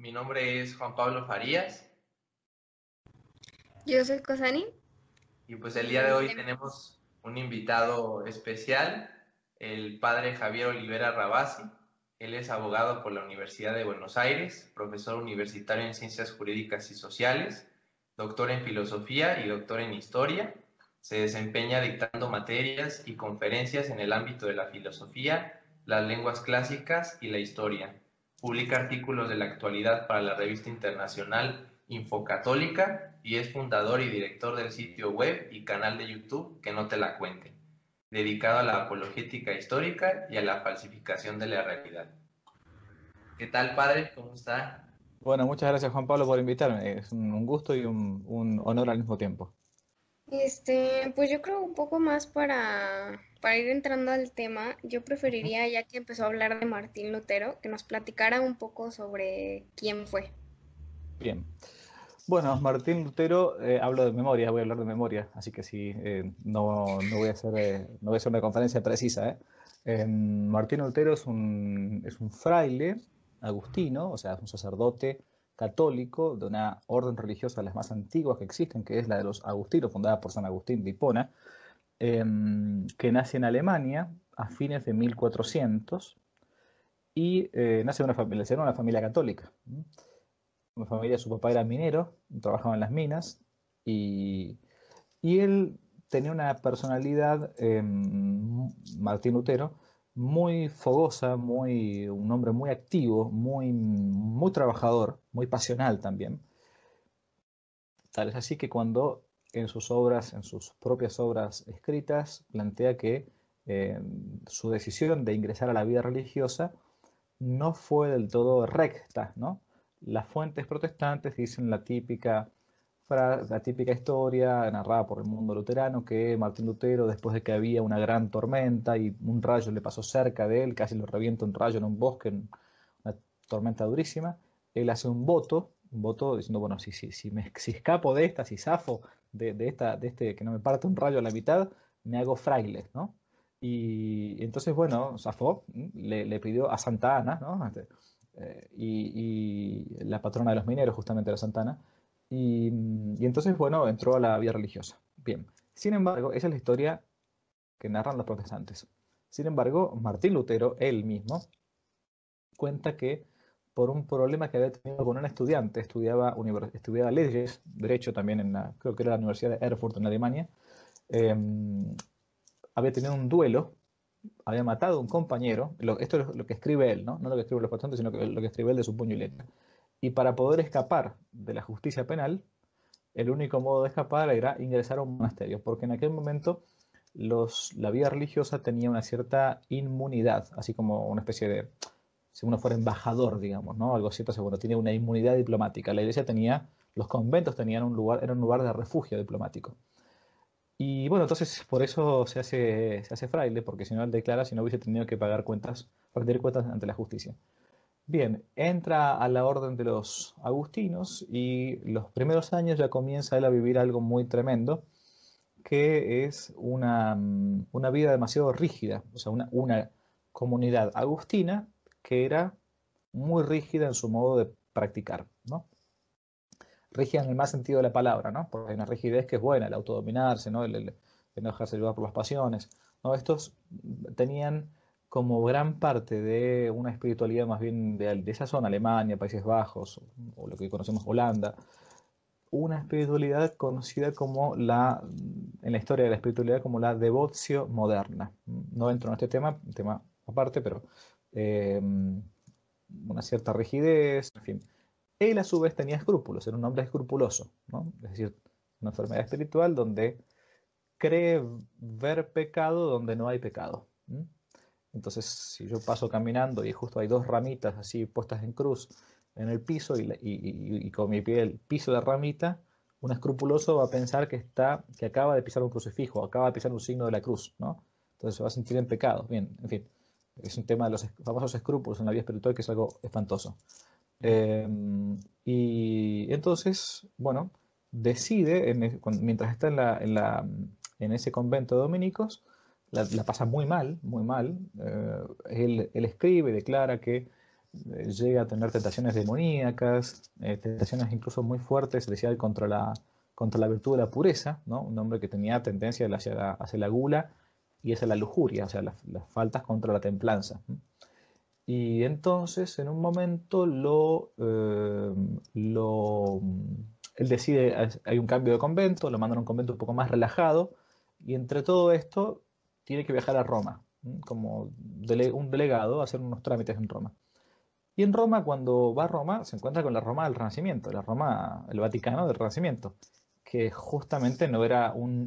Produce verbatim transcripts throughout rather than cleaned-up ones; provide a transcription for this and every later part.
Mi nombre es Juan Pablo Farías Yo soy Cosani y pues el día y de el hoy tema... tenemos un invitado especial, el padre Javier Olivera Rabasi. Él es abogado por la Universidad de Buenos Aires, profesor universitario en Ciencias Jurídicas y Sociales, doctor en Filosofía y doctor en Historia. Se desempeña dictando materias y conferencias en el ámbito de la filosofía, las lenguas clásicas y la historia. Publica artículos de la actualidad para la revista internacional Infocatólica y es fundador y director del sitio web y canal de YouTube Que no te la cuenten, dedicado a la apologética histórica y a la falsificación de la realidad. ¿Qué tal, padre? ¿Cómo está? Bueno, muchas gracias Juan Pablo por invitarme. Es un, un gusto y un, un honor al mismo tiempo. Este, pues yo creo un poco más para, para ir entrando al tema, yo Ujú. preferiría, ya que empezó a hablar de Martín Lutero, que nos platicara un poco sobre quién fue. Bien. Bueno, Martín Lutero, eh, hablo de memoria, voy a hablar de memoria, así que sí, eh, no, no voy a hacer, eh, no voy a hacer una conferencia precisa, ¿eh? Eh, Martín Lutero es un, es un fraile agustino, o sea, es un sacerdote católico de una orden religiosa de las más antiguas que existen, que es la de los agustinos, fundada por San Agustín de Hipona, eh, que nace en Alemania a fines de mil cuatrocientos y eh, nace en una familia, en una familia católica. Una familia, su papá era minero, trabajaba en las minas y, y él tenía una personalidad, eh, Martín Lutero, muy fogosa, muy, un hombre muy activo, muy, muy trabajador, muy pasional también. Tal es así que cuando en sus obras, en sus propias obras escritas, plantea que eh, su decisión de ingresar a la vida religiosa no fue del todo recta, ¿no? Las fuentes protestantes dicen la típica, la típica historia narrada por el mundo luterano que Martín Lutero, después de que había una gran tormenta y un rayo le pasó cerca de él, casi lo revienta un rayo en un bosque, en una tormenta durísima, él hace un voto, un voto diciendo, bueno, si, si, si, me, si escapo de esta, si zafo de, de, esta, de este, que no me parte un rayo a la mitad, me hago fraile, ¿no? Y entonces, bueno, zafó, le, le pidió a Santa Ana, ¿no? Este, eh, y, y, la patrona de los mineros, justamente era Santa Ana, y, y entonces, bueno, entró a la vida religiosa. Bien, sin embargo, esa es la historia que narran los protestantes. Sin embargo, Martín Lutero, él mismo, cuenta que por un problema que había tenido con un estudiante, estudiaba, estudiaba leyes, derecho también en la, creo que era la Universidad de Erfurt en Alemania, eh, había tenido un duelo, había matado a un compañero, lo, esto es lo que escribe él, ¿no? No lo que escriben los protestantes, sino que, lo que escribe él de su puño y letra. Y para poder escapar de la justicia penal, el único modo de escapar era ingresar a un monasterio, porque en aquel momento los, la vida religiosa tenía una cierta inmunidad, así como una especie de, si uno fuera embajador, digamos, ¿no? Algo así, entonces, bueno, tiene una inmunidad diplomática. La iglesia tenía, los conventos tenían un lugar, era un lugar de refugio diplomático. Y bueno, entonces por eso se hace, se hace fraile, porque si no él declara, si no hubiese tenido que pagar cuentas, rendir cuentas ante la justicia. Bien, entra a la orden de los agustinos y los primeros años ya comienza él a vivir algo muy tremendo, que es una, mm, una vida demasiado rígida, o sea, una, una comunidad agustina que era muy rígida en su modo de practicar, ¿no? Rígida en el más sentido de la palabra, ¿no? Porque hay una rigidez que es buena, el autodominarse, ¿no? El, el, el no dejarse llevar por las pasiones, ¿no? Estos tenían como gran parte de una espiritualidad más bien de, de esa zona, Alemania, Países Bajos, o, o lo que conocemos Holanda, una espiritualidad conocida como la, en la historia de la espiritualidad, como la devotio moderna. No entro en este tema, un tema aparte, pero eh, una cierta rigidez, en fin. Él a su vez tenía escrúpulos, era un hombre escrupuloso, ¿no? Es decir, una enfermedad espiritual donde cree ver pecado donde no hay pecado. ¿Mm? Entonces, si yo paso caminando y justo hay dos ramitas así puestas en cruz en el piso y, y, y, y con mi pie el piso de ramita, un escrupuloso va a pensar que está, que acaba de pisar un crucifijo, acaba de pisar un signo de la cruz, ¿no? Entonces se va a sentir en pecado. Bien, en fin, es un tema de los famosos escrúpulos en la vida espiritual que es algo espantoso. Eh, y entonces, bueno, decide, en, mientras está en, la, en, la, en ese convento de dominicos, la, la, pasa muy mal, muy mal. Eh, él, él, escribe, declara que eh, llega a tener tentaciones demoníacas, eh, tentaciones incluso muy fuertes, decía, contra la, contra la virtud de la pureza, ¿no? Un hombre que tenía tendencia hacia la, hacia la gula y hacia la lujuria, o sea, las, las faltas contra la templanza. Y entonces, en un momento, lo, eh, lo, él decide, hay un cambio de convento, lo mandan a un convento un poco más relajado, y entre todo esto tiene que viajar a Roma, como dele, un delegado a hacer unos trámites en Roma. Y en Roma, cuando va a Roma, se encuentra con la Roma del Renacimiento, la Roma, el Vaticano del Renacimiento, que justamente no era un,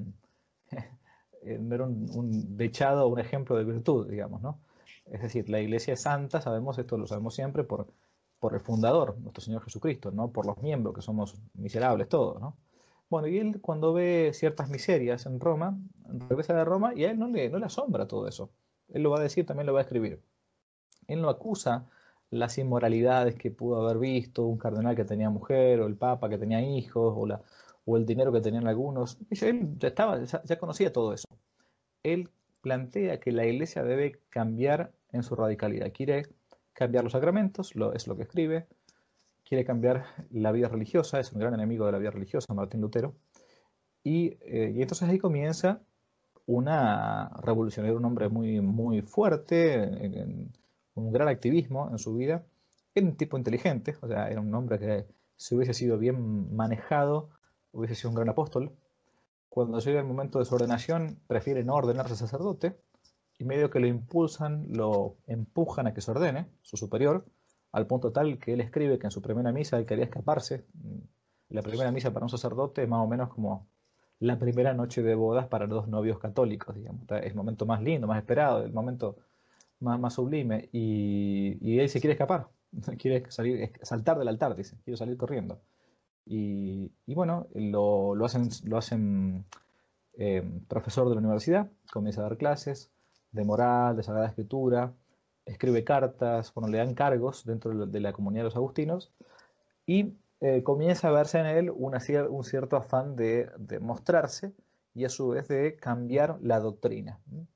eh, no era un, un dechado, un ejemplo de virtud, digamos, ¿no? Es decir, la Iglesia es santa, sabemos, esto lo sabemos siempre, por, por el fundador, nuestro Señor Jesucristo, no por los miembros, que somos miserables todos, ¿no? Bueno, y él cuando ve ciertas miserias en Roma, regresa de Roma y a él no le, no le asombra todo eso. Él lo va a decir, también lo va a escribir. Él no acusa las inmoralidades que pudo haber visto un cardenal que tenía mujer, o el papa que tenía hijos, o, la, o el dinero que tenían algunos. Él ya, estaba, ya, ya conocía todo eso. Él plantea que la Iglesia debe cambiar en su radicalidad. Quiere cambiar los sacramentos, lo, es lo que escribe. Quiere cambiar la vida religiosa, es un gran enemigo de la vida religiosa, Martín Lutero. Y, eh, y entonces ahí comienza una revolución. Era un hombre muy, muy fuerte, en, en, un gran activismo en su vida. Era un tipo inteligente, o sea, era un hombre que si hubiese sido bien manejado, hubiese sido un gran apóstol. Cuando llega el momento de su ordenación, prefiere no ordenarse sacerdote, y medio que lo impulsan, lo empujan a que se ordene, su superior, al punto tal que él escribe que en su primera misa él quería escaparse. La primera misa para un sacerdote es más o menos como la primera noche de bodas para dos novios católicos, digamos. Es el momento más lindo, más esperado, el momento más, más sublime. Y, y él se quiere escapar, quiere salir, saltar del altar, dice, quiere salir corriendo. Y, y bueno, lo, lo hacen, lo hacen eh, profesor de la universidad, comienza a dar clases de moral, de Sagrada Escritura, escribe cartas, bueno, le dan cargos dentro de la comunidad de los agustinos, y eh, comienza a verse en él una, un cierto afán de, de mostrarse y a su vez de cambiar la doctrina.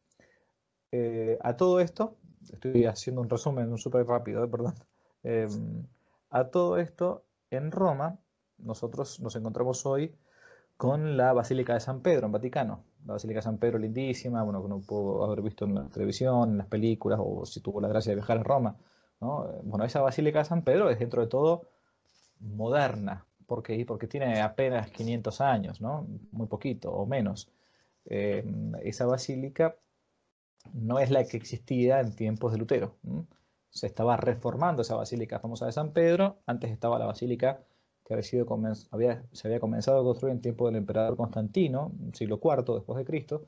Eh, a todo esto, estoy haciendo un resumen súper rápido, eh, perdón, eh, a todo esto, en Roma, nosotros nos encontramos hoy con la Basílica de San Pedro en Vaticano. La Basílica de San Pedro lindísima, bueno, que uno pudo haber visto en la televisión, en las películas, o si tuvo la gracia de viajar a Roma, ¿no? Bueno, esa Basílica de San Pedro es dentro de todo moderna. ¿Por qué? Porque tiene apenas quinientos años, ¿no? Muy poquito o menos. Eh, esa basílica no es la que existía en tiempos de Lutero. ¿Mm? Se estaba reformando esa basílica famosa de San Pedro. Antes estaba la basílica que había sido había, se había comenzado a construir en tiempo del emperador Constantino, siglo cuarto después de Cristo,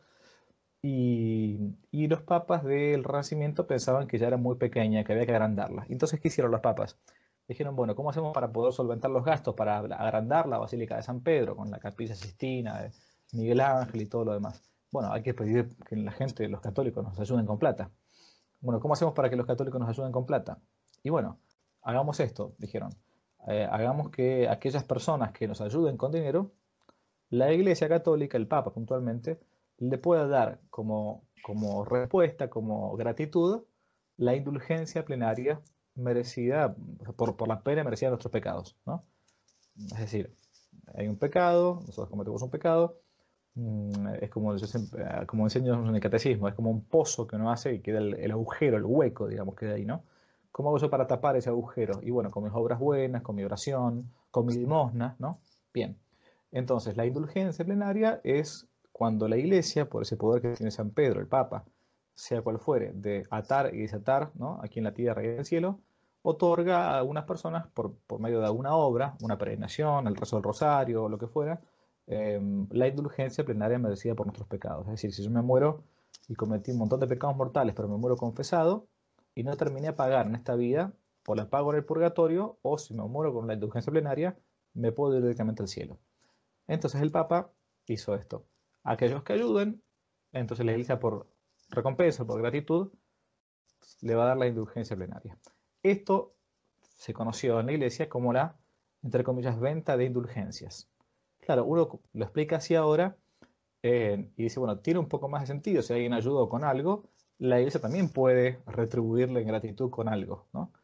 y, y los papas del Renacimiento pensaban que ya era muy pequeña, que había que agrandarla. Entonces, ¿qué hicieron los papas? Dijeron, bueno, ¿cómo hacemos para poder solventar los gastos, para agrandar la Basílica de San Pedro, con la Capilla Sistina, de Miguel Ángel y todo lo demás? Bueno, hay que pedir que la gente, los católicos, nos ayuden con plata. Bueno, ¿cómo hacemos para que los católicos nos ayuden con plata? Y bueno, hagamos esto, dijeron. Eh, hagamos que aquellas personas que nos ayuden con dinero, la Iglesia Católica, el Papa puntualmente, le pueda dar como, como respuesta, como gratitud, la indulgencia plenaria merecida por, por la pena merecida de nuestros pecados, ¿no? Es decir, hay un pecado, nosotros cometemos un pecado, es como, yo siempre, como enseño en el catecismo, es como un pozo que uno hace y queda el, el agujero, el hueco, digamos, queda ahí, ¿no? ¿Cómo hago yo para tapar ese agujero? Y bueno, con mis obras buenas, con mi oración, con mi limosna, ¿no? Bien. Entonces, la indulgencia plenaria es cuando la Iglesia, por ese poder que tiene San Pedro, el Papa, sea cual fuere, de atar y desatar, ¿no? Aquí en la tierra y en el cielo, otorga a algunas personas, por, por medio de alguna obra, una peregrinación, el rezo del rosario, o lo que fuera, eh, la indulgencia plenaria merecida por nuestros pecados. Es decir, si yo me muero y cometí un montón de pecados mortales, pero me muero confesado, y no terminé a pagar en esta vida, o la pago en el purgatorio, o si me muero con la indulgencia plenaria, me puedo ir directamente al cielo. Entonces el Papa hizo esto. Aquellos que ayuden, entonces la Iglesia por recompensa, por gratitud, le va a dar la indulgencia plenaria. Esto se conoció en la Iglesia como la, entre comillas, venta de indulgencias. Claro, uno lo explica así ahora eh, y dice, bueno, tiene un poco más de sentido. Si alguien ayudó con algo, la Iglesia también puede retribuirle en gratitud con algo, ¿no?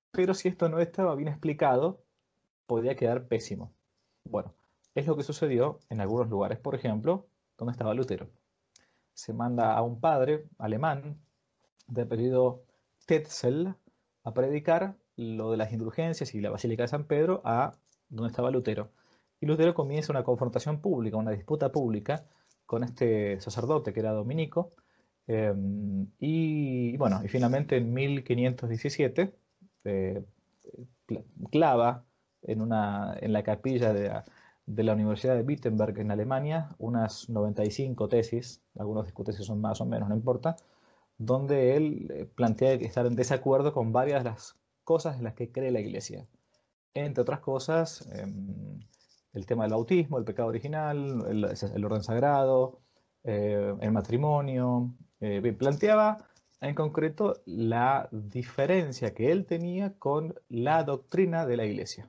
pero si esto no estaba bien explicado, podía quedar pésimo. Bueno, es lo que sucedió en algunos lugares. Por ejemplo, donde estaba Lutero. Se manda a un padre alemán de apellido Tetzel a predicar lo de las indulgencias y la Basílica de San Pedro a donde estaba Lutero. Y Lutero comienza una confrontación pública, una disputa pública con este sacerdote que era dominico. Eh, y bueno, y finalmente en mil quinientos diecisiete eh, clava en, una, en la capilla de la, de la Universidad de Wittenberg en Alemania unas noventa y cinco tesis, algunos discuten si son más o menos, no importa, donde él eh, plantea estar en desacuerdo con varias de las cosas en las que cree la Iglesia. Entre otras cosas, eh, el tema del bautismo, el pecado original, el, el orden sagrado, eh, el matrimonio. Eh, planteaba en concreto la diferencia que él tenía con la doctrina de la Iglesia.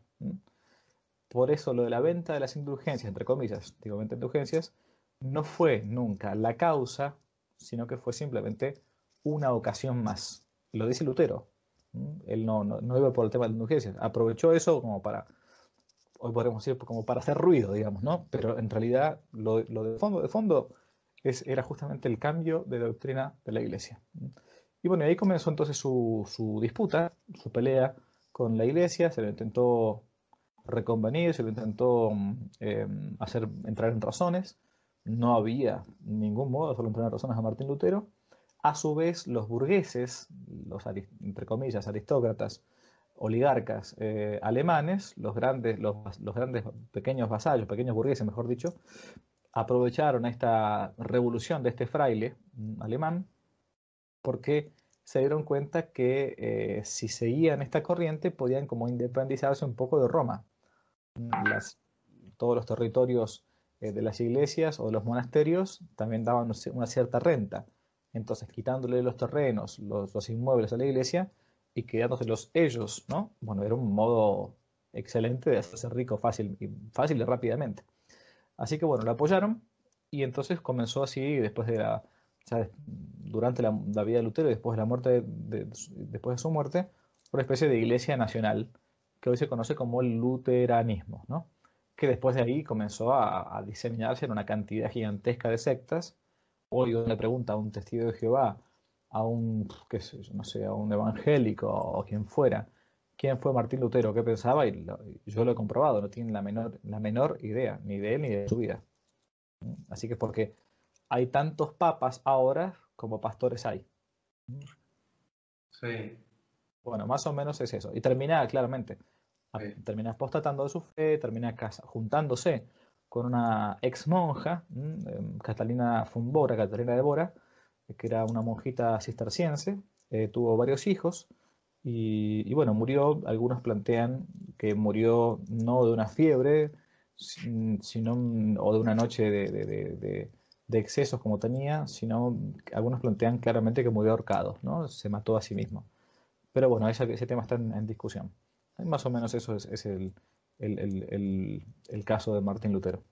Por eso lo de la venta de las indulgencias, entre comillas, digo venta de indulgencias, no fue nunca la causa, sino que fue simplemente una ocasión más. Lo dice Lutero. Él no, no, no iba por el tema de las indulgencias. Aprovechó eso como para, hoy podemos decir, como para hacer ruido, digamos, ¿no? Pero en realidad lo, lo de fondo, de fondo es, era justamente el cambio de doctrina de la Iglesia. Y bueno, ahí comenzó entonces su, su disputa, su pelea con la Iglesia, se lo intentó reconvenir, se lo intentó eh, hacer entrar en razones, no había ningún modo de hacerlo entrar en razones a Martín Lutero. A su vez, los burgueses, los entre comillas aristócratas, oligarcas eh, alemanes, los grandes, los, los grandes pequeños vasallos, pequeños burgueses, mejor dicho, aprovecharon esta revolución de este fraile alemán porque se dieron cuenta que eh, si seguían esta corriente podían como independizarse un poco de Roma. Las, todos los territorios eh, de las iglesias o de los monasterios también daban una cierta renta. Entonces, quitándole los terrenos, los, los inmuebles a la iglesia y quedándoselos ellos, ¿no? Bueno, era un modo excelente de hacerse rico fácil y, fácil y rápidamente. Así que bueno, lo apoyaron y entonces comenzó así, después de la, o sea, durante la, la, vida de Lutero y después de la muerte de, de, después de su muerte, una especie de iglesia nacional que hoy se conoce como el luteranismo, ¿no? Que después de ahí comenzó a, a diseminarse en una cantidad gigantesca de sectas. Hoy uno le pregunta a un testigo de Jehová, a un, qué sé, no sé, a un evangélico o quien fuera, quién fue Martín Lutero, qué pensaba, y lo, yo lo he comprobado, no tienen la menor, la menor idea, ni de él ni de su vida. Así que porque hay tantos papas ahora como pastores hay. Sí. Bueno, más o menos es eso. Y termina claramente, Sí. termina apostatando de su fe, termina casa, juntándose con una ex monja, Catalina Fumbora, Catalina de Bora, que era una monjita cisterciense, eh, tuvo varios hijos y, y, bueno, murió, algunos plantean que murió no de una fiebre, sino, o de una noche de, de, de, de, de excesos como tenía, sino algunos plantean claramente que murió ahorcado, ¿no? Se mató a sí mismo. Pero bueno, ese, ese tema está en, en, discusión. Más o menos eso es, es el, el, el, el, el caso de Martín Lutero.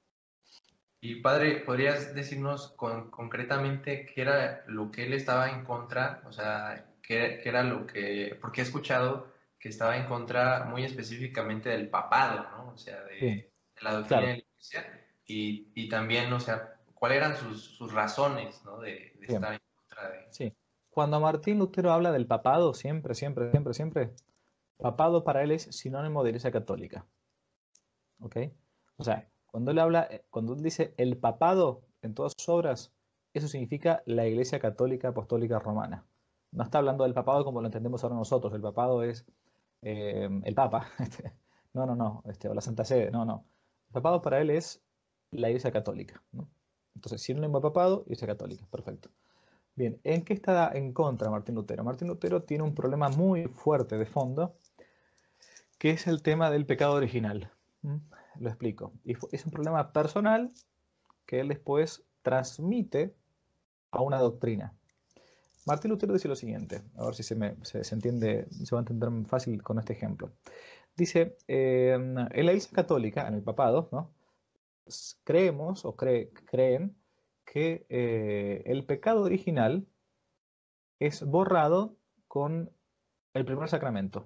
Y padre, ¿podrías decirnos con, concretamente qué era lo que él estaba en contra? O sea, qué, qué era lo que... Porque he escuchado que estaba en contra muy específicamente del papado, ¿no? O sea, de, Sí, de la doctrina claro. de la Iglesia. Y, y también, o sea, ¿cuáles eran sus, sus razones, ¿no? De, de Bien, estar en contra de... sí. Cuando Martín Lutero habla del papado, siempre, siempre, siempre, siempre, papado para él es sinónimo de Iglesia Católica. ¿Ok? O sea, cuando él habla, cuando él dice el papado en todas sus obras, eso significa la Iglesia Católica Apostólica Romana. No está hablando del papado como lo entendemos ahora nosotros. El papado es eh, el Papa. No, no, no. Este, o la Santa Sede. No, no. El papado para él es la Iglesia Católica, ¿no? Entonces, sinónimo de papado, Iglesia Católica. Perfecto. Bien, ¿en qué está en contra Martín Lutero? Martín Lutero tiene un problema muy fuerte de fondo, que es el tema del pecado original. ¿Mm? Lo explico. Y es un problema personal que él después transmite a una doctrina. Martín Lutero dice lo siguiente, a ver si se, me, se, se entiende, se va a entender fácil con este ejemplo. Dice, eh, en la Iglesia Católica, en el papado, ¿no? creemos o cre, creen que eh, el pecado original es borrado con el primer sacramento.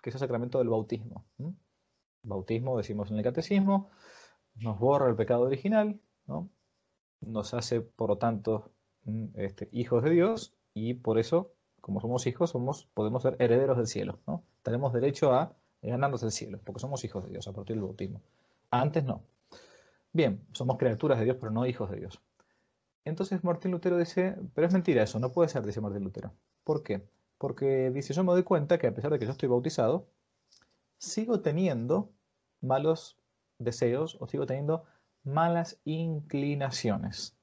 que es el sacramento del bautismo. ¿Mm? Bautismo, decimos en el catecismo, nos borra el pecado original, ¿no? Nos hace, por lo tanto, este, hijos de Dios, y por eso, como somos hijos, somos, podemos ser herederos del cielo, ¿no? Tenemos derecho a ganarnos el cielo, porque somos hijos de Dios a partir del bautismo. Antes no. Bien, somos criaturas de Dios, pero no hijos de Dios. Entonces Martín Lutero dice, pero es mentira eso, no puede ser, dice Martín Lutero. ¿Por qué? Porque dice, yo me doy cuenta que a pesar de que yo estoy bautizado, sigo teniendo malos deseos o sigo teniendo malas inclinaciones.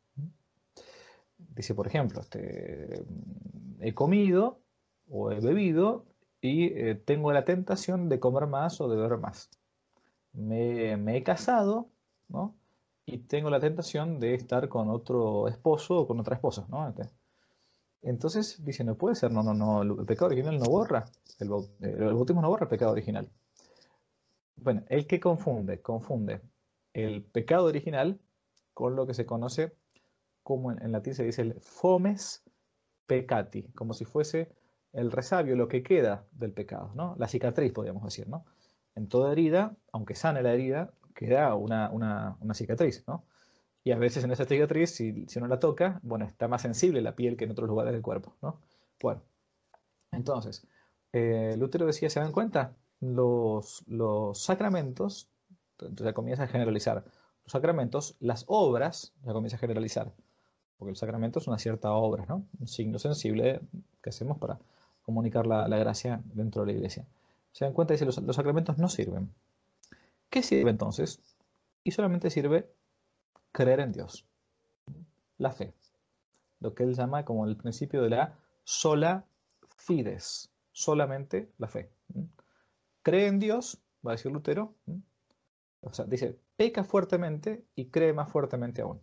Dice, por ejemplo, este, he comido o he bebido y eh, tengo la tentación de comer más o de beber más. Me, me he casado, ¿no? Y tengo la tentación de estar con otro esposo o con otra esposa, ¿no? Entonces dice, no puede ser, no, no, no, el pecado original no borra, el, baut el bautismo no borra el pecado original. Bueno, el que confunde, confunde el pecado original con lo que se conoce como en, en latín se dice el fomes peccati, como si fuese el resabio, lo que queda del pecado, ¿no? La cicatriz, podríamos decir, ¿no? En toda herida, aunque sane la herida, queda una, una, una cicatriz, ¿no? Y a veces en esa cicatriz, si, si uno la toca, bueno, está más sensible la piel que en otros lugares del cuerpo, ¿no? Bueno, entonces, eh, Lutero decía, ¿se dan cuenta? Los, los sacramentos, entonces ya comienza a generalizar. Los sacramentos, las obras, ya comienza a generalizar. Porque el sacramento es una cierta obra, ¿no? Un signo sensible que hacemos para comunicar la, la gracia dentro de la iglesia. ¿Se dan cuenta? Dice, los, los sacramentos no sirven. ¿Qué sirve entonces? Y solamente sirve creer en Dios. La fe. Lo que él llama como el principio de la sola fides. Solamente la fe. Cree en Dios, va a decir Lutero. O sea, dice, peca fuertemente y cree más fuertemente aún.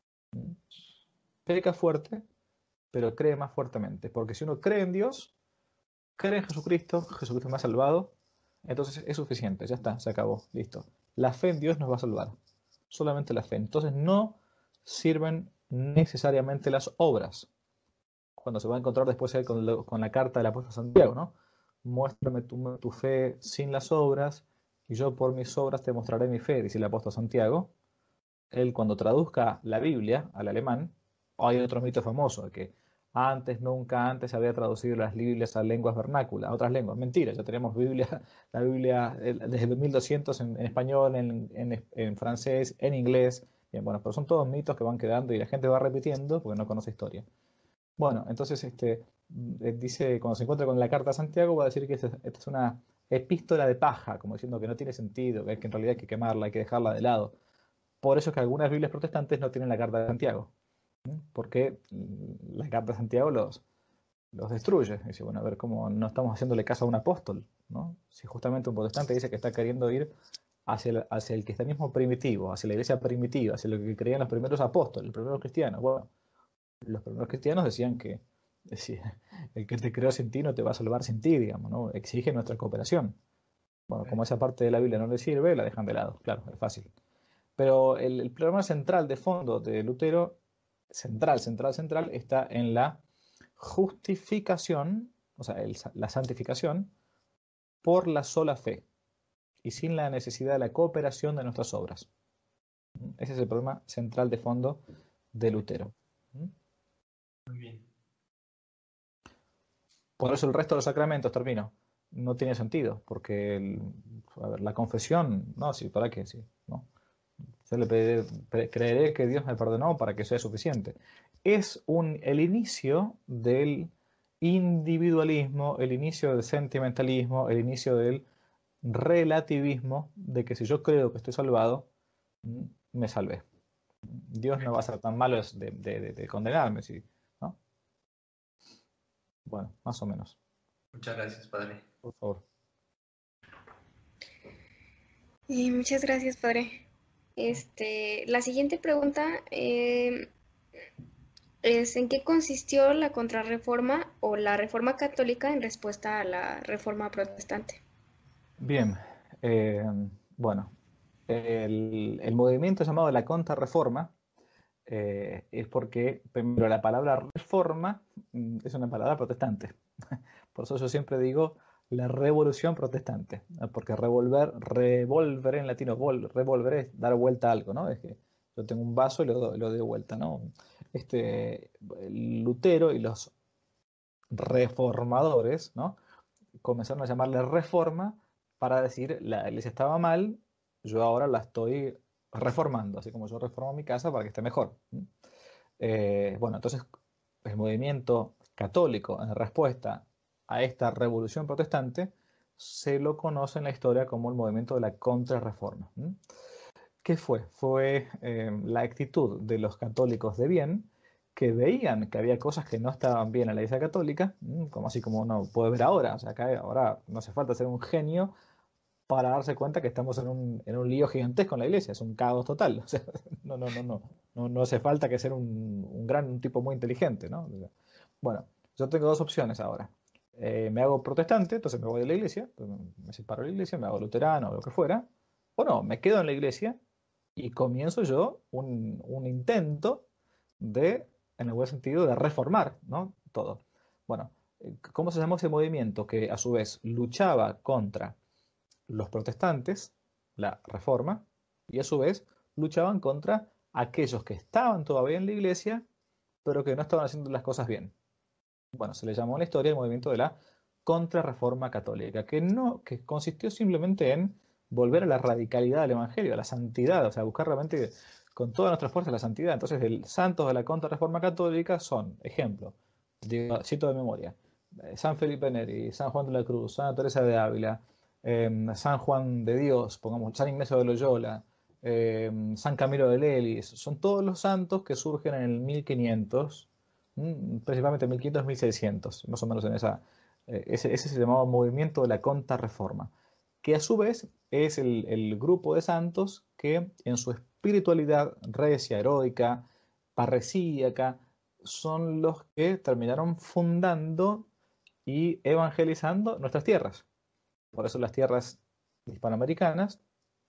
Peca fuerte, pero cree más fuertemente. Porque si uno cree en Dios, cree en Jesucristo, Jesucristo me ha salvado, entonces es suficiente, ya está, se acabó, listo. La fe en Dios nos va a salvar, solamente la fe. Entonces no sirven necesariamente las obras. Cuando se va a encontrar después ahí con, lo, con la carta del apóstol Santiago, ¿no? Muéstrame tu, tu fe sin las obras y yo por mis obras te mostraré mi fe, dice el apóstol Santiago. Él cuando traduzca la Biblia al alemán, hay otro mito famoso de que antes, nunca antes se había traducido las Biblias a lenguas vernáculas, a otras lenguas. Mentira, ya tenemos Biblia, la Biblia desde el mil doscientos en, en español, en, en, en francés, en inglés. Bien, bueno, pero son todos mitos que van quedando y la gente va repitiendo porque no conoce historia. Bueno, entonces este, dice, cuando se encuentra con la carta de Santiago, va a decir que esta, esta es una epístola de paja, como diciendo que no tiene sentido, que, que en realidad hay que quemarla, hay que dejarla de lado. Por eso es que algunas Biblias protestantes no tienen la carta de Santiago, porque la carta de Santiago los, los destruye. Dice, bueno, a ver cómo no estamos haciéndole caso a un apóstol, ¿no? Si justamente un protestante dice que está queriendo ir hacia el, hacia el cristianismo primitivo, hacia la iglesia primitiva, hacia lo que creían los primeros apóstoles, los primeros cristianos. Bueno, los primeros cristianos decían que decía, el que te creó sin ti no te va a salvar sin ti, digamos, ¿no? Exige nuestra cooperación. Bueno, como esa parte de la Biblia no le sirve, la dejan de lado, claro, es fácil. Pero el, el problema central de fondo de Lutero, central, central, central, está en la justificación, o sea, el, la santificación, por la sola fe y sin la necesidad de la cooperación de nuestras obras. Ese es el problema central de fondo de Lutero. Muy bien. Por eso el resto de los sacramentos, termino, no tiene sentido, porque el, a ver, la confesión, no, sí, ¿para qué? Sí, no. Yo le pediré, creeré que Dios me perdonó para que sea suficiente. Es un, el inicio del individualismo, el inicio del sentimentalismo, el inicio del relativismo, de que si yo creo que estoy salvado, me salvé. Dios no va a ser tan malo de, de, de, de condenarme, ¿sí? ¿No? Bueno, más o menos. Muchas gracias, padre. Por favor. Eh, muchas gracias, padre. Este, la siguiente pregunta eh, es ¿en qué consistió la contrarreforma o la reforma católica en respuesta a la reforma protestante? Bien, eh, bueno, el, el movimiento llamado la contrarreforma eh, es porque, primero, la palabra reforma es una palabra protestante. Por eso yo siempre digo la revolución protestante, ¿no? Porque revolver, revolver en latino, vol, revolver es dar vuelta a algo, ¿no? Es que yo tengo un vaso y lo, do- lo doy vuelta, ¿no? Este, Lutero y los reformadores, ¿no? Comenzaron a llamarle reforma para decir la iglesia estaba mal, yo ahora la estoy reformando, así como yo reformo mi casa para que esté mejor. ¿Mm? Eh, bueno, entonces el movimiento católico en respuesta a esta revolución protestante se lo conoce en la historia como el movimiento de la Contrarreforma. ¿Mm? ¿Qué fue? Fue eh, la actitud de los católicos de bien que veían que había cosas que no estaban bien en la Iglesia Católica, ¿m? Como así como uno puede ver ahora. O sea, acá ahora no hace falta ser un genio para darse cuenta que estamos en un, en un lío gigantesco en la Iglesia, es un caos total. O sea, no, no, no, no, no, no hace falta que ser un, un gran, un tipo muy inteligente, ¿no? O sea, bueno, yo tengo dos opciones ahora. Eh, me hago protestante, entonces me voy de la iglesia, me separo de la iglesia, me hago luterano o lo que fuera, o no, me quedo en la iglesia y comienzo yo un, un intento de, en el buen sentido, de reformar, ¿no? Todo. Bueno, eh, ¿cómo se llamó ese movimiento que a su vez luchaba contra los protestantes, la reforma, y a su vez luchaban contra aquellos que estaban todavía en la iglesia, pero que no estaban haciendo las cosas bien? Bueno, se le llamó en la historia el movimiento de la Contrarreforma Católica, que no, que consistió simplemente en volver a la radicalidad del Evangelio, a la santidad, o sea, buscar realmente con toda nuestra fuerza la santidad. Entonces, el santos de la Contrarreforma Católica son, ejemplo, digo, cito de memoria, eh, San Felipe Neri, San Juan de la Cruz, Santa Teresa de Ávila, eh, San Juan de Dios, pongamos, San Ignacio de Loyola, eh, San Camilo de Lelis, son todos los santos que surgen en el mil quinientos, mm, principalmente mil quinientos mil seiscientos, más o menos en esa, eh, ese, ese se llamaba movimiento de la Contrarreforma, que a su vez es el, el grupo de santos que en su espiritualidad recia, heroica, parresíaca, son los que terminaron fundando y evangelizando nuestras tierras. Por eso las tierras hispanoamericanas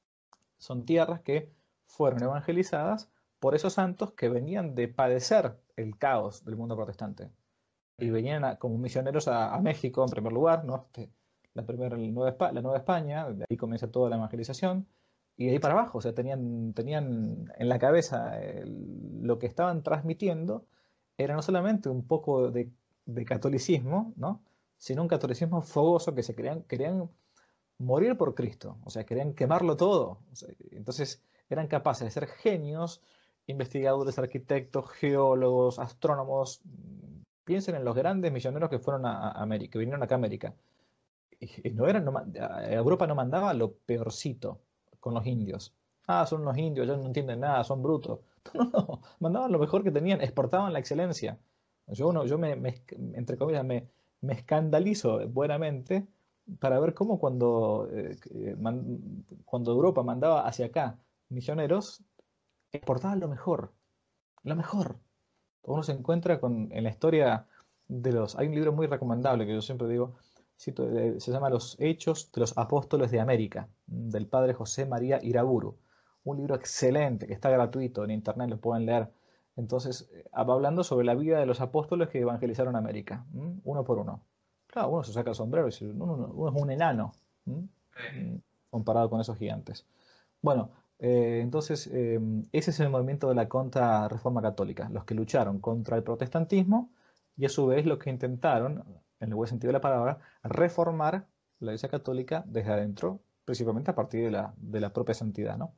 son tierras que fueron evangelizadas por esos santos que venían de padecer el caos del mundo protestante y venían a- como misioneros a, a México en primer lugar, ¿no? Este, la, primera, la, Nueva Espa- la Nueva España, de ahí comienza toda la evangelización, y de ahí para abajo, o sea, tenían, tenían en la cabeza el- lo que estaban transmitiendo era no solamente un poco de, de catolicismo, ¿no? Sino un catolicismo fogoso que se querían, querían morir por Cristo, o sea, querían quemarlo todo. O sea, entonces eran capaces de ser genios, investigadores, arquitectos, geólogos, astrónomos. Piensen en los grandes misioneros que fueron a, a América, que vinieron acá a América. Y, y no eran, no, Europa no mandaba lo peorcito con los indios. Ah, son unos indios, ellos no entienden nada, son brutos. No, no, mandaban lo mejor que tenían, exportaban la excelencia. Yo, uno, yo me, me, entre comillas, me, me escandalizo buenamente para ver cómo cuando, eh, eh, man, cuando Europa mandaba hacia acá misioneros, exportaban lo mejor, lo mejor. Uno se encuentra con, en la historia de los... Hay un libro muy recomendable que yo siempre digo, cito, eh, se llama Los Hechos de los Apóstoles de América, del padre José María Iraburu. Un libro excelente que está gratuito en internet, lo pueden leer. Entonces, eh, va hablando sobre la vida de los apóstoles que evangelizaron América, ¿m? Uno por uno. Claro, uno se saca el sombrero y dice, uno, uno- uno es un enano, ¿m? Mm, comparado con esos gigantes. Bueno, eh, entonces eh, ese es el movimiento de la Contrarreforma Católica, los que lucharon contra el protestantismo y a su vez los que intentaron, en el buen sentido de la palabra, reformar la Iglesia Católica desde adentro, principalmente a partir de la, de la propia santidad, ¿no?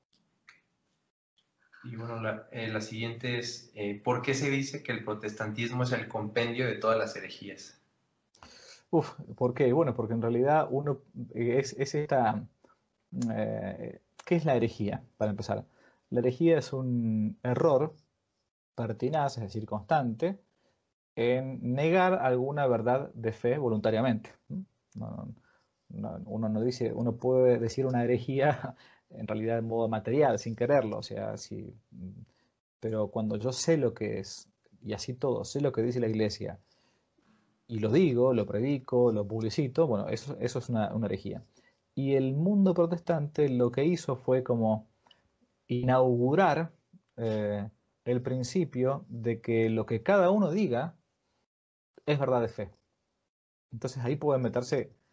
Y bueno, la, eh, la siguiente es, eh, ¿por qué se dice que el protestantismo es el compendio de todas las herejías? Uf, ¿por qué? Bueno, porque en realidad uno eh, es, es esta... eh, ¿qué es la herejía? Para empezar, la herejía es un error pertinaz, es decir, constante, en negar alguna verdad de fe voluntariamente. ¿Mm? No, no, uno no dice, uno puede decir una herejía en realidad de modo material, sin quererlo, o sea, si, pero cuando yo sé lo que es, y así todo, sé lo que dice la iglesia, y lo digo, lo predico, lo publicito, bueno, eso, eso es una, una herejía. Y el mundo protestante lo que hizo fue como inaugurar eh, el principio de que lo que cada uno diga es verdad de fe. Entonces ahí pueden meterse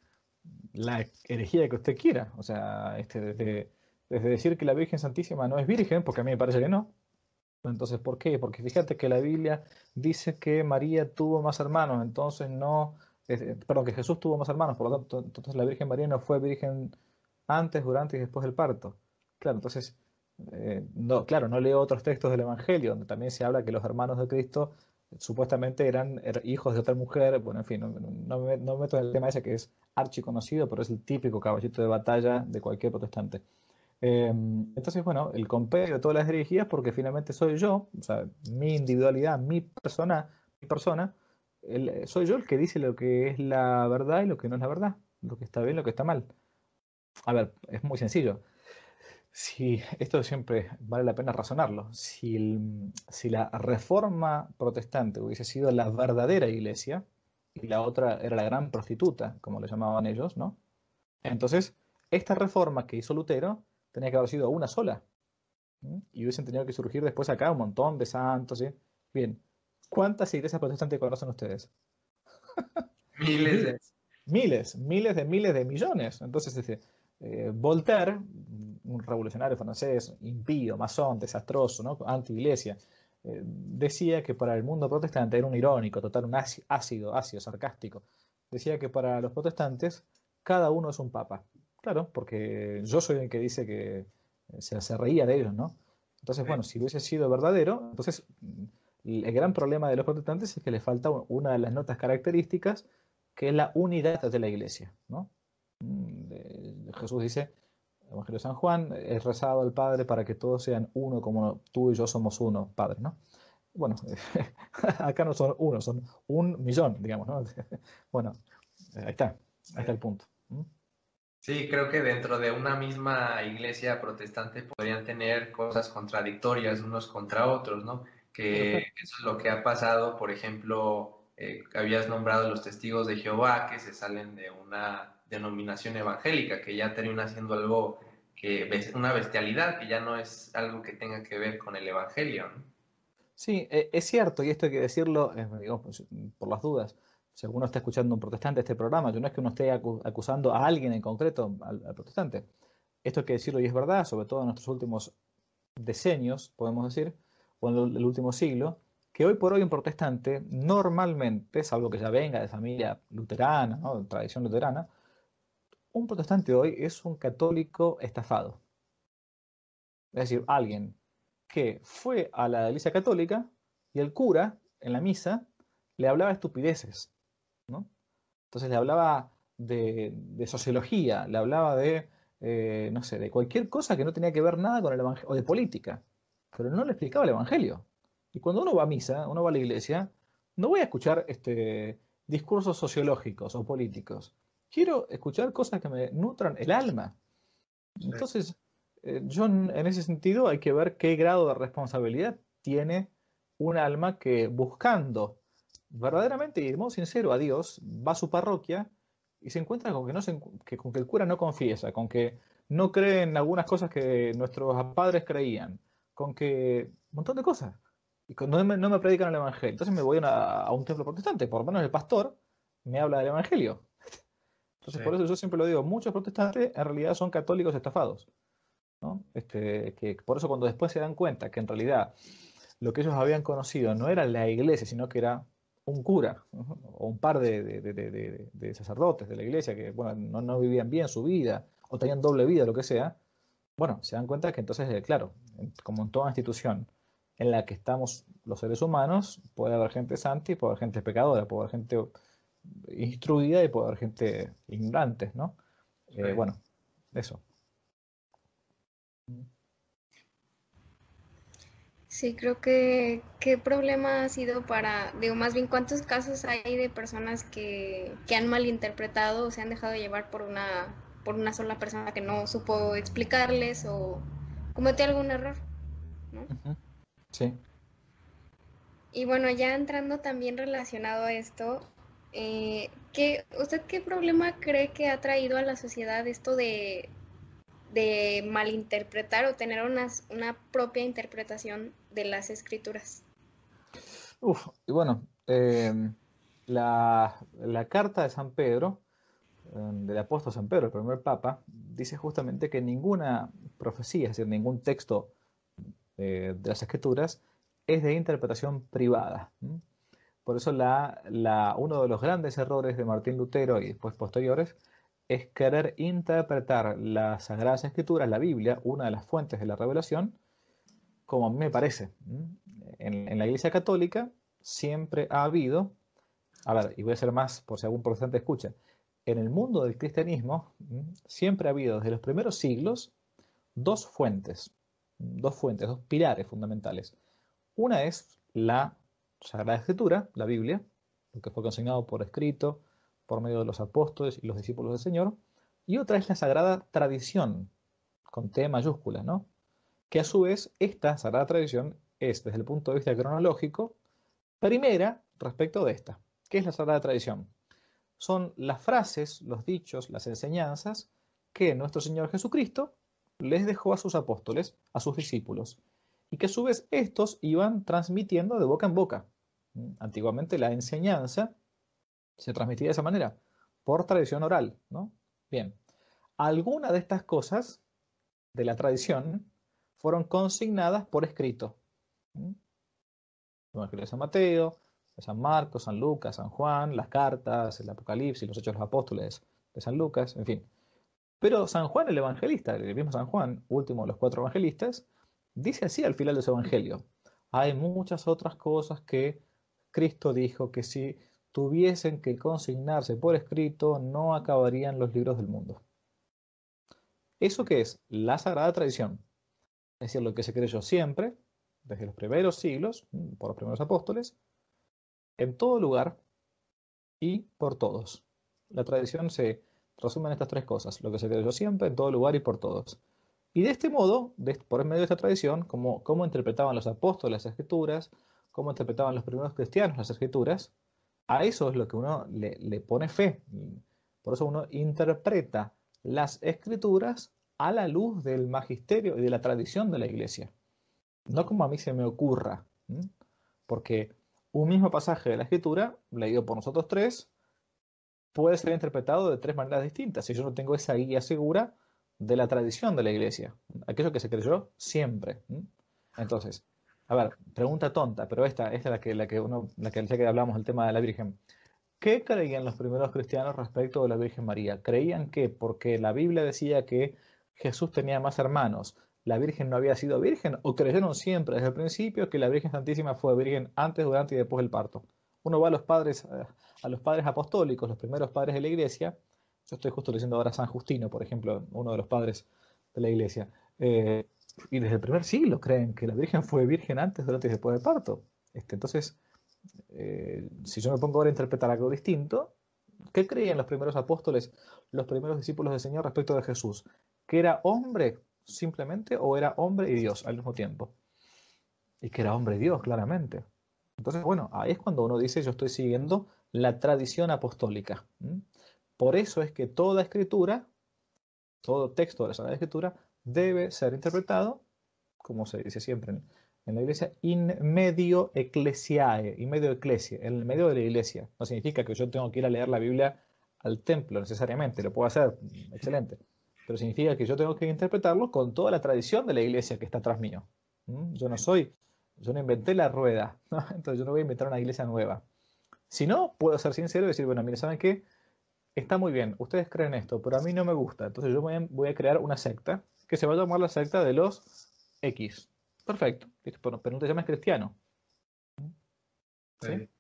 la herejía que usted quiera. O sea, este, desde, desde decir que la Virgen Santísima no es virgen, porque a mí me parece que no. Entonces, ¿por qué? Porque fíjate que la Biblia dice que María tuvo más hermanos, entonces no, eh, perdón, que Jesús tuvo más hermanos, por lo tanto, entonces la Virgen María no fue virgen antes, durante y después del parto. Claro, entonces, eh, no, claro, no leo otros textos del Evangelio, donde también se habla que los hermanos de Cristo eh, supuestamente eran er- hijos de otra mujer. Bueno, en fin, no, no- no me, no me meto en el tema ese que es archiconocido, pero es el típico caballito de batalla de cualquier protestante. Eh, entonces, bueno, el compendio de todas las herejías, porque finalmente soy yo, o sea, mi individualidad, mi persona, mi persona, el- soy yo el que dice lo que es la verdad y lo que no es la verdad, lo que está bien, lo que está mal. A ver, es muy sencillo. Si esto siempre vale la pena razonarlo. Si, el- si la reforma protestante hubiese sido la verdadera iglesia y la otra era la gran prostituta, como le llamaban ellos, ¿no? Entonces, esta reforma que hizo Lutero tenía que haber sido una sola. ¿Mm? Y hubiesen tenido que surgir después acá un montón de santos, ¿sí? Bien, ¿cuántas iglesias protestantes conocen ustedes? Miles de... Miles, miles, miles de miles de millones. Entonces, este, eh, Voltaire, un revolucionario francés, impío, masón, desastroso, ¿no? Anti-iglesia, eh, decía que para el mundo protestante era un irónico, total, un ácido, ácido, sarcástico. Decía que para los protestantes cada uno es un papa. Claro, porque yo soy el que dice que eh, se, se reía de ellos, ¿no? Entonces, bueno, si hubiese sido verdadero, entonces mm, el gran problema de los protestantes es que les falta una de las notas características, que es la unidad de la iglesia, ¿no? Mm, Jesús dice, Evangelio de San Juan, es rezado al Padre para que todos sean uno como tú y yo somos uno, Padre, ¿no? Bueno, acá no son uno, son un millón, digamos, ¿no? Bueno, ahí está, ahí está el punto. ¿Mm? Sí, creo que dentro de una misma iglesia protestante podrían tener cosas contradictorias unos contra otros, ¿no? Claro, Que claro. eso es lo que ha pasado, por ejemplo, eh, habías nombrado los testigos de Jehová que se salen de una denominación evangélica, que ya termina siendo algo que es una bestialidad, que ya no es algo que tenga que ver con el evangelio, ¿no? Sí, e- es cierto, y esto hay que decirlo, eh, digamos, pues, por las dudas. Si alguno está escuchando un protestante este programa, yo no es que uno esté acu- acusando a alguien en concreto, al, al protestante. Esto hay que decirlo y es verdad, sobre todo en nuestros últimos decenios, podemos decir, o en el, el último siglo, que hoy por hoy un protestante normalmente, salvo que ya venga de familia luterana, ¿no? De tradición luterana, un protestante hoy es un católico estafado. Es decir, alguien que fue a la iglesia católica y el cura, en la misa, le hablaba estupideces, ¿no? Entonces le hablaba de, de sociología, le hablaba de, eh, no sé, de cualquier cosa que no tenía que ver nada con el evangelio, o de política, pero no le explicaba el evangelio. Y cuando uno va a misa, uno va a la iglesia, no voy a escuchar este, discursos sociológicos o políticos. Quiero escuchar cosas que me nutran el alma. Sí. Entonces, eh, yo en en ese sentido hay que ver qué grado de responsabilidad tiene un alma que buscando verdaderamente y de modo sincero a Dios va a su parroquia y se encuentra con que, no se, que, con que el cura no confiesa, con que no cree en algunas cosas que nuestros padres creían, con que un montón de cosas. Y con- no me, no me predican el Evangelio. Entonces me voy a, una- a un templo protestante, por lo menos el pastor me habla del Evangelio. Entonces, Sí. por eso yo siempre lo digo, muchos protestantes en realidad son católicos estafados, ¿no? Este, que por eso cuando después se dan cuenta que en realidad lo que ellos habían conocido no era la iglesia, sino que era un cura, ¿no? O un par de, de- de- de- de- de sacerdotes de la iglesia que, bueno, no, no vivían bien su vida o tenían doble vida, lo que sea, bueno, se dan cuenta que entonces, eh, claro, en- como en toda institución en la que estamos los seres humanos, puede haber gente santa y puede haber gente pecadora, puede haber gente instruida y puede haber gente ignorante, ¿no? Eh, Sí. bueno, eso. Sí, creo que qué problema ha sido para, digo, más bien cuántos casos hay de personas que, que han malinterpretado o se han dejado llevar por una, por una sola persona que no supo explicarles o cometió algún error, ¿no? Ujú. Sí. Y bueno, ya entrando también relacionado a esto, eh, ¿qué, ¿usted qué problema cree que ha traído a la sociedad esto de, de malinterpretar o tener una, una propia interpretación de las escrituras? Uf, y bueno, eh, la, la carta de San Pedro del apóstol San Pedro, el primer papa, dice justamente que ninguna profecía, es decir, ningún texto eh, de las Escrituras es de interpretación privada. ¿Mm? Por eso la, la, uno de los grandes errores de Martín Lutero y después posteriores es querer interpretar las Sagradas Escrituras, la Biblia, una de las fuentes de la revelación, como a mí me parece. En, en la Iglesia Católica siempre ha habido, a ver, y voy a ser más por si algún protestante escucha, en el mundo del cristianismo siempre ha habido desde los primeros siglos dos fuentes, dos fuentes, dos pilares fundamentales. Una es la Sagrada Escritura, la Biblia, lo que fue consignado por escrito por medio de los apóstoles y los discípulos del Señor, y otra es la Sagrada Tradición, con T mayúscula, ¿no? Que a su vez esta Sagrada Tradición es, desde el punto de vista cronológico, primera respecto de esta. ¿Qué es la Sagrada Tradición? Son las frases, los dichos, las enseñanzas que nuestro Señor Jesucristo les dejó a sus apóstoles, a sus discípulos, y que a su vez estos iban transmitiendo de boca en boca. Antiguamente la enseñanza se transmitía de esa manera, por tradición oral, ¿no? Bien, algunas de estas cosas de la tradición fueron consignadas por escrito. El Evangelio de San Mateo, de San Marcos, San Lucas, San Juan, las cartas, el Apocalipsis, los Hechos de los Apóstoles de San Lucas, en fin. Pero San Juan el Evangelista, el mismo San Juan, último de los cuatro evangelistas, dice así al final de su Evangelio: hay muchas otras cosas que Cristo dijo que si tuviesen que consignarse por escrito no acabarían los libros del mundo. ¿Eso qué es? La Sagrada Tradición. Es decir, lo que se creyó siempre, desde los primeros siglos, por los primeros apóstoles, en todo lugar y por todos. La tradición se resume en estas tres cosas: lo que se creyó siempre, en todo lugar y por todos. Y de este modo, de, por medio de esta tradición, como, cómo interpretaban los apóstoles las escrituras, cómo interpretaban los primeros cristianos las escrituras, a eso es lo que uno le, le pone fe. Por eso uno interpreta las escrituras a la luz del magisterio y de la tradición de la iglesia. No como a mí se me ocurra. ¿Mm? Porque un mismo pasaje de la escritura, leído por nosotros tres, puede ser interpretado de tres maneras distintas si yo no tengo esa guía segura de la tradición de la iglesia, aquello que se creyó siempre. Entonces, a ver, pregunta tonta, pero esta, esta es la que, la que uno, la que, que hablamos del tema de la Virgen. ¿Qué creían los primeros cristianos respecto de la Virgen María? ¿Creían que porque la Biblia decía que Jesús tenía más hermanos, la Virgen no había sido virgen? ¿O creyeron siempre desde el principio que la Virgen Santísima fue virgen antes, durante y después del parto? Uno va a los padres, a los padres apostólicos, los primeros padres de la iglesia. Yo estoy justo leyendo ahora a San Justino, por ejemplo, uno de los padres de la iglesia. Eh, y desde el primer siglo creen que la Virgen fue virgen antes, durante y después del parto. Este, entonces, eh, si yo me pongo ahora a interpretar algo distinto, ¿qué creían los primeros apóstoles, los primeros discípulos del Señor respecto de Jesús? ¿Que era hombre simplemente o era hombre y Dios al mismo tiempo? Y que era hombre y Dios, claramente. Entonces, bueno, ahí es cuando uno dice: yo estoy siguiendo la tradición apostólica. ¿Mm? Por eso es que toda escritura, todo texto de la Sagrada Escritura debe ser interpretado, como se dice siempre en, en la iglesia, in medio ecclesiae, in medio ecclesia, en el medio de la iglesia. No significa que yo tengo que ir a leer la Biblia al templo necesariamente, lo puedo hacer, excelente, pero significa que yo tengo que interpretarlo con toda la tradición de la iglesia que está atrás mío. ¿Mm? Yo no soy, yo no inventé la rueda, ¿no? Entonces yo no voy a inventar una iglesia nueva. Si no, puedo ser sincero y decir: bueno, mire, ¿saben qué? Está muy bien, ustedes creen esto, pero a mí no me gusta. Entonces yo voy a crear una secta que se va a llamar la secta de los X. Perfecto, pero no te llames cristiano. ¿Sí? Sí.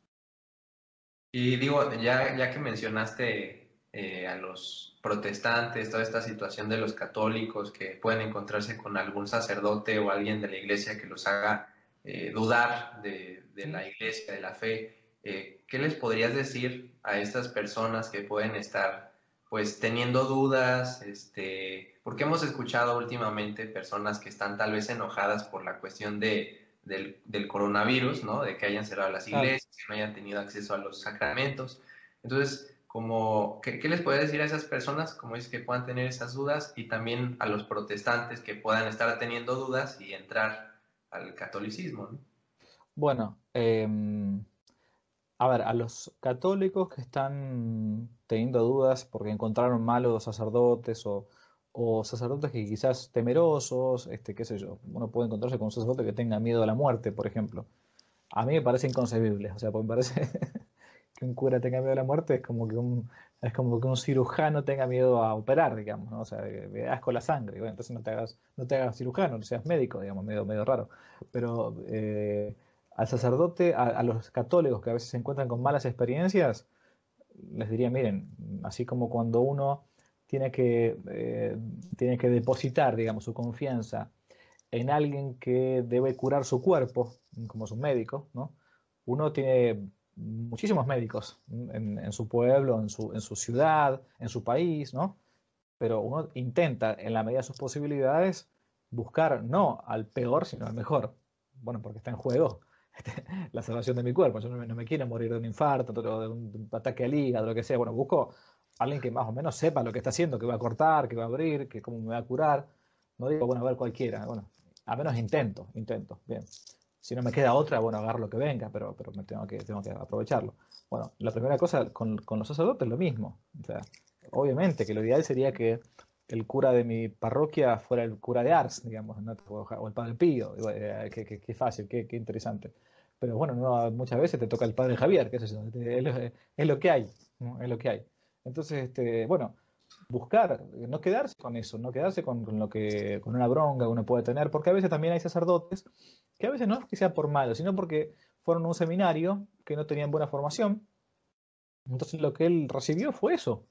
Y digo, ya, ya que mencionaste eh, a los protestantes, toda esta situación de los católicos que pueden encontrarse con algún sacerdote o alguien de la iglesia que los haga eh, dudar de, de la iglesia, de la fe, eh, ¿qué les podrías decir a estas personas que pueden estar pues teniendo dudas? Este, porque hemos escuchado últimamente personas que están tal vez enojadas por la cuestión de Del, del coronavirus, ¿no? De que hayan cerrado las iglesias, que no hayan tenido acceso a los sacramentos. Entonces, como, ¿qué, qué les puede decir a esas personas, como es que puedan tener esas dudas, y también a los protestantes que puedan estar teniendo dudas y entrar al catolicismo, ¿no? Bueno, eh, A ver, a los católicos que están teniendo dudas porque encontraron malos sacerdotes o, o sacerdotes que quizás temerosos, este, qué sé yo, uno puede encontrarse con un sacerdote que tenga miedo a la muerte, por ejemplo. A mí me parece inconcebible, o sea, porque me parece que un cura tenga miedo a la muerte es como que un, es como que un cirujano tenga miedo a operar, digamos, ¿no? O sea, que me asco la sangre, bueno, entonces no te hagas, no te hagas cirujano, no seas médico, digamos, medio, medio raro. Pero eh, al sacerdote, a, a los católicos que a veces se encuentran con malas experiencias, les diría, miren, así como cuando uno tiene que, eh, tiene que depositar, digamos, su confianza en alguien que debe curar su cuerpo, como es un médico, ¿no? Uno tiene muchísimos médicos en, en su pueblo, en su, en su ciudad, en su país, ¿no? Pero uno intenta, en la medida de sus posibilidades, buscar no al peor, sino al mejor. Bueno, porque está en juego la salvación de mi cuerpo. Yo no me, no me quiero morir de un infarto, de un ataque al hígado, lo que sea. Bueno, busco a alguien que más o menos sepa lo que está haciendo, que va a cortar, que va a abrir, que cómo me va a curar. No digo, bueno, a ver cualquiera. Bueno, a menos intento, intento. Bien. Si no me queda otra, bueno, agarro lo que venga, pero, pero me tengo que, tengo que aprovecharlo. Bueno, la primera cosa con, con los sacerdotes es lo mismo. O sea, obviamente que lo ideal sería que el cura de mi parroquia fuera el cura de Ars, digamos, ¿no? O el padre Pío. Eh, qué, qué, qué fácil, qué, qué interesante. Pero bueno, no, muchas veces te toca el padre Javier, qué sé yo, es, es lo que hay, ¿no? Es lo que hay. Entonces, este, bueno, buscar, no quedarse con eso, no quedarse con, con lo que, con una bronca que uno puede tener, porque a veces también hay sacerdotes que a veces no es que sea por malo, sino porque fueron a un seminario que no tenían buena formación, entonces lo que él recibió fue eso.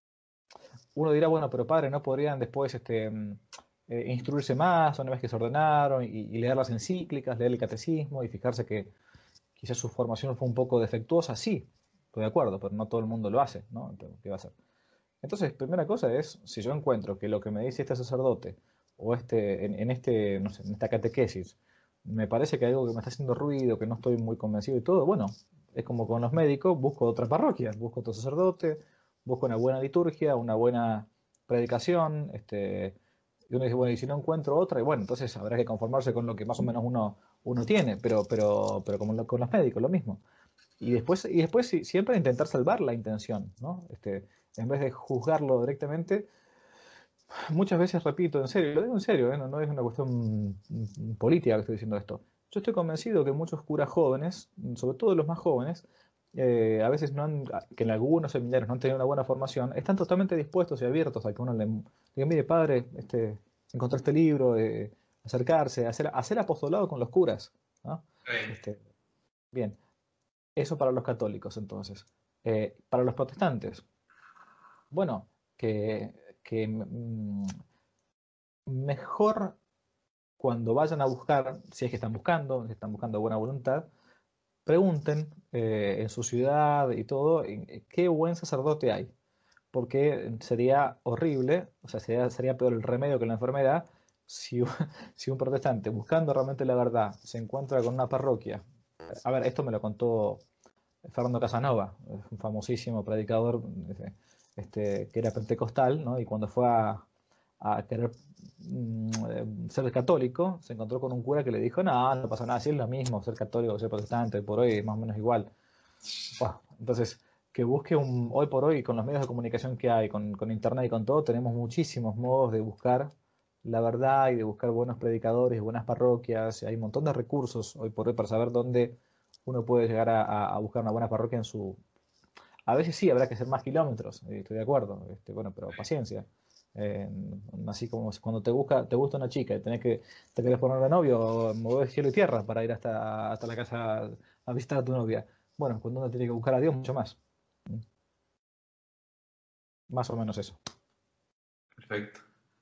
Uno dirá, bueno, pero padre, ¿no podrían después este, mm, eh, instruirse más una vez que se ordenaron y, y leer las encíclicas, leer el catecismo y fijarse que quizás su formación fue un poco defectuosa? Sí, estoy de acuerdo, pero no todo el mundo lo hace, ¿no? Entonces, ¿qué va a hacer? Entonces, primera cosa es, si yo encuentro que lo que me dice este sacerdote o este, en, en este, no sé, en esta catequesis, me parece que hay algo que me está haciendo ruido, que no estoy muy convencido y todo, bueno, es como con los médicos, busco otra parroquia, busco otro sacerdote, busco una buena liturgia, una buena predicación, este, y uno dice, bueno, y si no encuentro otra, y bueno, entonces habrá que conformarse con lo que más o menos uno, uno tiene, pero, pero, pero como lo, con los médicos, lo mismo. Y después, y después siempre intentar salvar la intención, ¿no? Este, en vez de juzgarlo directamente, muchas veces repito, en serio, lo digo en serio, ¿eh? No, no es una cuestión mm, política que estoy diciendo esto. Yo estoy convencido que muchos curas jóvenes, sobre todo los más jóvenes, eh, a veces no han, que en algunos seminarios no han tenido una buena formación, están totalmente dispuestos y abiertos a que uno le diga, mire padre, este, encontré este libro, eh, acercarse, hacer, hacer apostolado con los curas, ¿no? Sí. Este, bien, eso para los católicos entonces. Eh, para los protestantes, bueno, que, que mm, mejor cuando vayan a buscar, si es que están buscando, si están buscando buena voluntad, pregunten eh, en su ciudad y todo, en- qué buen sacerdote hay. Porque sería horrible, o sea, sería, sería peor el remedio que la enfermedad si, un- si un protestante buscando realmente la verdad se encuentra con una parroquia. A ver, esto me lo contó Fernando Casanova, un famosísimo predicador este, que era pentecostal, ¿no? Y cuando fue a, a querer mm, ser católico, se encontró con un cura que le dijo, no, no pasa nada, si es lo mismo ser católico que ser protestante, por hoy es más o menos igual. Buah, entonces, que busque un, hoy por hoy, con los medios de comunicación que hay, con, con internet y con todo, tenemos muchísimos modos de buscar la verdad y de buscar buenos predicadores, buenas parroquias, hay un montón de recursos hoy por hoy para saber dónde uno puede llegar a, a- a buscar una buena parroquia en su... A veces sí, habrá que hacer más kilómetros, eh, estoy de acuerdo, este, bueno, pero paciencia. Eh, así como cuando te busca, te gusta una chica y tenés que, te querés poner de novio, mover cielo y tierra para ir hasta, hasta la casa a visitar a tu novia. Bueno, cuando uno tiene que buscar a Dios, mucho más. Más o menos eso. Perfecto.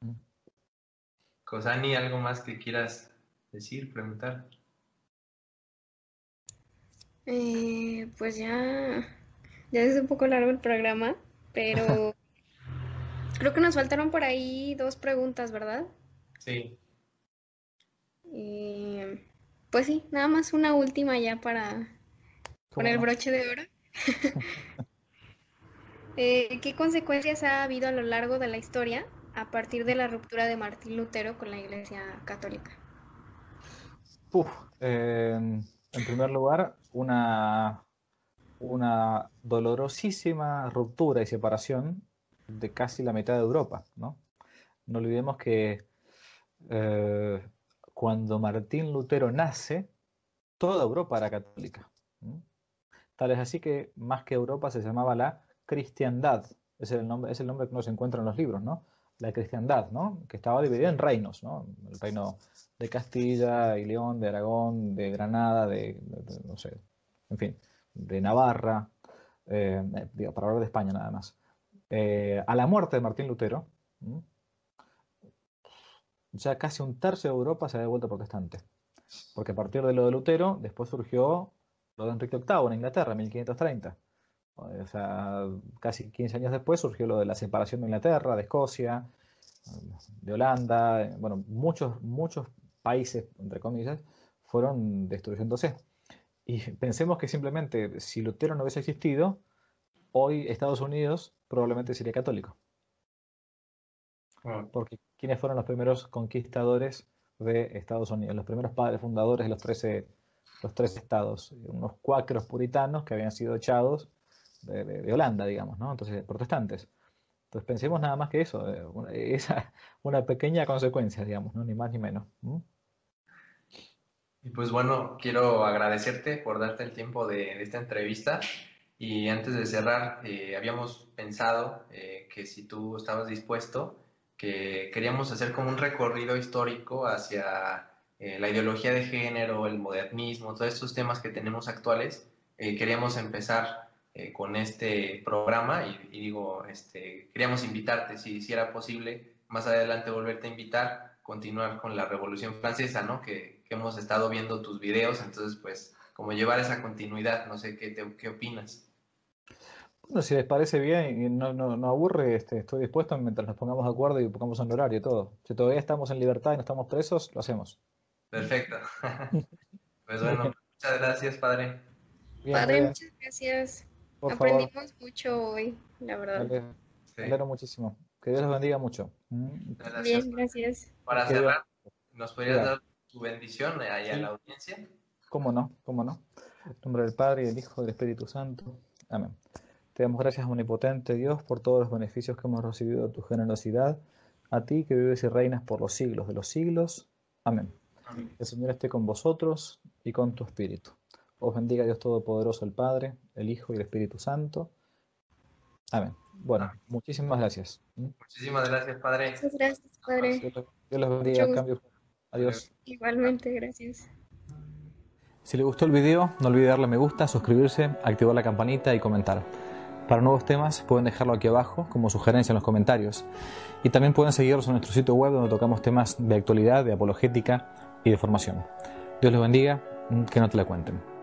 Cosani, ¿algo más que quieras decir, preguntar? Eh, pues ya, ya es un poco largo el programa, pero creo que nos faltaron por ahí dos preguntas, ¿verdad? Sí. Eh, pues sí, nada más una última ya para ¿Cómo poner el no? broche de oro. Eh, ¿qué consecuencias ha habido a lo largo de la historia a partir de la ruptura de Martín Lutero con la Iglesia Católica? Uf, eh, en primer lugar, una, una dolorosísima ruptura y separación de casi la mitad de Europa, ¿no? No olvidemos que eh, cuando Martín Lutero nace, toda Europa era católica. ¿Mm? Tal es así que más que Europa se llamaba la cristiandad. Es el nombre, es el nombre que no se encuentra en los libros, ¿no? La cristiandad, ¿no? Que estaba dividida en reinos, ¿no? El reino de Castilla y León, de Aragón, de Granada, de, de, de no sé, en fin, de Navarra, eh, digo, para hablar de España nada más. Eh, a la muerte de Martín Lutero, ¿m? ya casi un tercio de Europa se había vuelto protestante. Porque a partir de lo de Lutero, después surgió lo de Enrique octavo en Inglaterra, en mil quinientos treinta. O sea, casi quince años después surgió lo de la separación de Inglaterra, de Escocia, de Holanda. Bueno, muchos, muchos países, entre comillas, fueron destruyéndose. Y pensemos que simplemente si Lutero no hubiese existido, hoy Estados Unidos probablemente sería católico. Porque ¿quiénes fueron los primeros conquistadores de Estados Unidos? Los primeros padres fundadores de los trece, los tres estados. Unos cuáqueros puritanos que habían sido echados de, de, de Holanda, digamos, ¿no? Entonces, protestantes. Entonces pensemos nada más que eso. Eh, una, esa, una pequeña consecuencia, digamos, ¿no? Ni más ni menos. ¿Mm? Y pues bueno, quiero agradecerte por darte el tiempo de, de esta entrevista. Y antes de cerrar, eh, habíamos pensado eh, que si tú estabas dispuesto, que queríamos hacer como un recorrido histórico hacia eh, la ideología de género, el modernismo, todos estos temas que tenemos actuales. Eh, queríamos empezar eh, con este programa y, y digo, este, queríamos invitarte, si, si era posible, más adelante volverte a invitar, continuar con la Revolución Francesa, ¿no? Que, que hemos estado viendo tus videos, entonces pues como llevar esa continuidad, no sé qué, te, qué opinas. Bueno, si les parece bien y no, no, no aburre, este, estoy dispuesto mientras nos pongamos de acuerdo y pongamos un horario y todo. Si todavía estamos en libertad y no estamos presos, lo hacemos. Perfecto. Pues bueno, Bien, muchas gracias, padre. bien, muy Padre, bien. muchas gracias. Por favor, Aprendimos mucho hoy, la me verdad. ale- Sí, me alegro muchísimo. Que Dios los bendiga mucho. Mm, gracias. Bien, gracias. y Para que viva. cerrar, ¿nos podrías Diga, dar tu bendición ahí a la sí, audiencia? cómo no, cómo no. En nombre del Padre, y del Hijo, y del Espíritu Santo. Amén. Te damos gracias, omnipotente Dios, por todos los beneficios que hemos recibido de tu generosidad. A ti que vives y reinas por los siglos de los siglos. Amén. Amén. El Señor esté con vosotros y con tu espíritu. Os bendiga Dios Todopoderoso, el Padre, el Hijo y el Espíritu Santo. Amén. Bueno, Amén. muchísimas gracias. Muchísimas gracias, padre. Muchas gracias, Abrazo. Padre. Dios los, Dios los bendiga. Mucho En gusto. cambio, adiós. Igualmente, gracias. Si le gustó el video, no olvide darle me gusta, suscribirse, activar la campanita y comentar. Para nuevos temas pueden dejarlo aquí abajo como sugerencia en los comentarios. Y también pueden seguirnos en nuestro sitio web donde tocamos temas de actualidad, de apologética y de formación. Dios los bendiga, que no te la cuenten.